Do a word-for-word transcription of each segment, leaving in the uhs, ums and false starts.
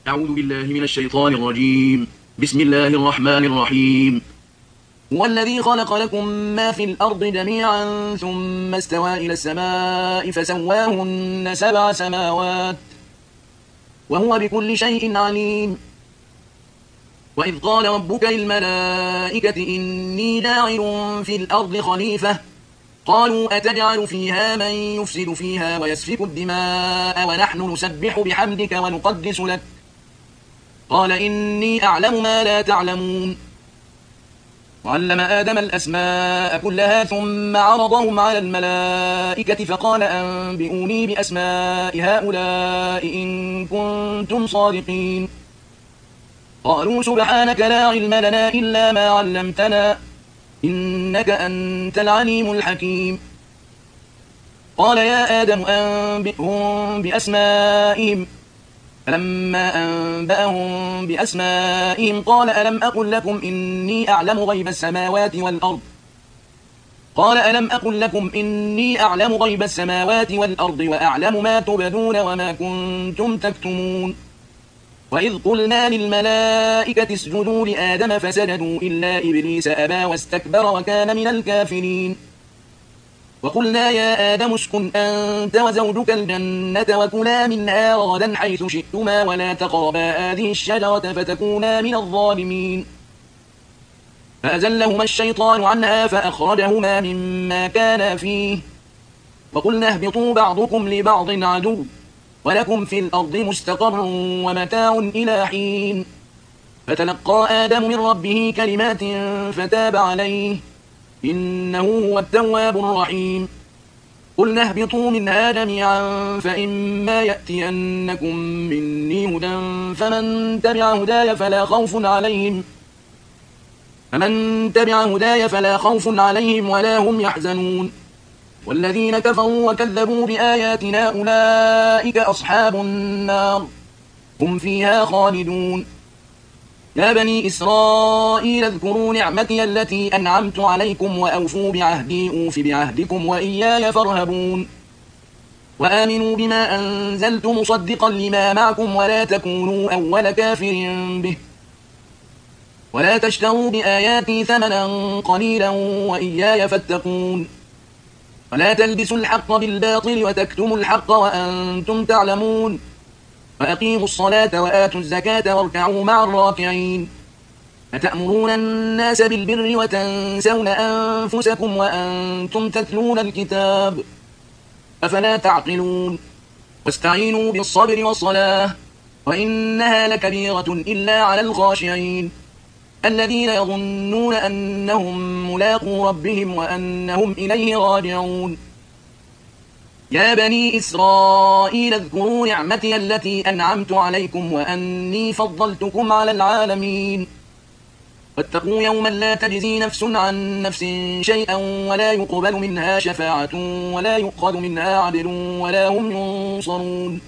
أعوذ بالله من الشيطان الرجيم. بسم الله الرحمن الرحيم. هو الذي خلق لكم ما في الأرض جميعا ثم استوى إلى السماء فسواهن سبع سماوات وهو بكل شيء عليم. وإذ قال ربك للملائكة إني جاعل في الأرض خليفة قالوا أتجعل فيها من يفسد فيها ويسفك الدماء ونحن نسبح بحمدك ونقدس لك قال إني أعلم ما لا تعلمون. وعلم آدم الأسماء كلها ثم عرضهم على الملائكة فقال أنبئوني بأسماء هؤلاء إن كنتم صادقين. قالوا سبحانك لا علم لنا إلا ما علمتنا إنك أنت العليم الحكيم. قال يا آدم أنبئهم بأسمائهم فلما أنبأهم بأسمائهم قال ألم أقل لكم إني أعلم غيب السماوات والأرض قال ألم أقل لكم إني أعلم غيب السماوات والأرض وأعلم ما تبدون وما كنتم تكتمون. وإذ قلنا للملائكة اسجدوا لآدم فسجدوا إلا إبليس أبى واستكبر وكان من الكافرين. وقلنا يا آدم اسكن أنت وزوجك الجنة وكلا منها رغدا حيث شئتما ولا تقربا هذه الشجرة فتكونا من الظالمين. فأزلهما الشيطان عنها فأخرجهما مما كانا فيه وقلنا اهبطوا بعضكم لبعض عدو ولكم في الأرض مستقر ومتاع إلى حين. فتلقى آدم من ربه كلمات فتاب عليه إنه هو التواب الرحيم. قلنا اهبطوا منها جميعا فإما يأتينكم مني هدى فمن تبع هداي فلا خوف عليهم فمن تبع هداي فلا خوف عليهم ولا هم يحزنون. والذين كفروا وكذبوا بآياتنا أولئك أصحاب النار هم فيها خالدون. يا بني إسرائيل اذكروا نعمتي التي أنعمت عليكم وأوفوا بعهدي أوف بعهدكم وإياي فارهبون. وآمنوا بما أنزلت مصدقا لما معكم ولا تكونوا أول كافر به ولا تشتروا بآياتي ثمنا قليلا وإياي فاتقون. ولا تلبسوا الحق بالباطل وتكتموا الحق وأنتم تعلمون. وأقيموا الصلاة وآتوا الزكاة واركعوا مع الراكعين. أتأمرون الناس بالبر وتنسون أنفسكم وأنتم تتلون الكتاب أفلا تعقلون. واستعينوا بالصبر والصلاة وإنها لكبيرة إلا على الخاشعين الذين يظنون أنهم ملاقو ربهم وأنهم إليه راجعون. يا بني إسرائيل اذكروا نعمتي التي أنعمت عليكم وأني فضلتكم على العالمين. واتقوا يوما لا تجزي نفس عن نفس شيئا ولا يقبل منها شفاعة ولا يؤخذ منها عدل ولا هم ينصرون.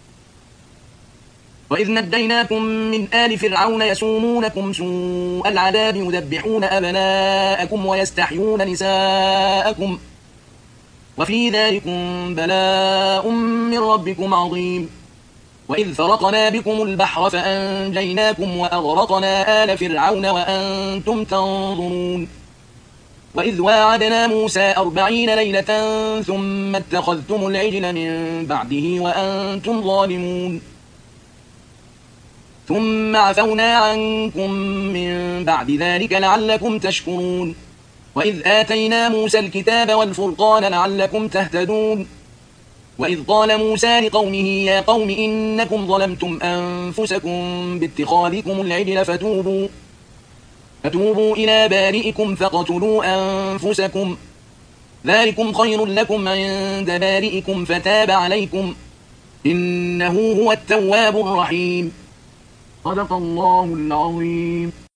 وإذ نجيناكم من آل فرعون يسومونكم سوء العذاب يذبحون أبناءكم ويستحيون نساءكم وفي ذلكم بلاء من ربكم عظيم. وإذ فرقنا بكم البحر فأنجيناكم وأغرقنا آل فرعون وأنتم تنظرون. وإذ واعدنا موسى أربعين ليلة ثم اتخذتم العجل من بعده وأنتم ظالمون. ثم عفونا عنكم من بعد ذلك لعلكم تشكرون. وإذ آتينا موسى الكتاب والفرقان لعلكم تهتدون. وإذ قال موسى لقومه يا قوم إنكم ظلمتم أنفسكم باتخاذكم العجل فتوبوا, فتوبوا إلى بارئكم فاقتلوا أنفسكم ذلكم خير لكم عند بارئكم فتاب عليكم إنه هو التواب الرحيم. صدق الله العظيم.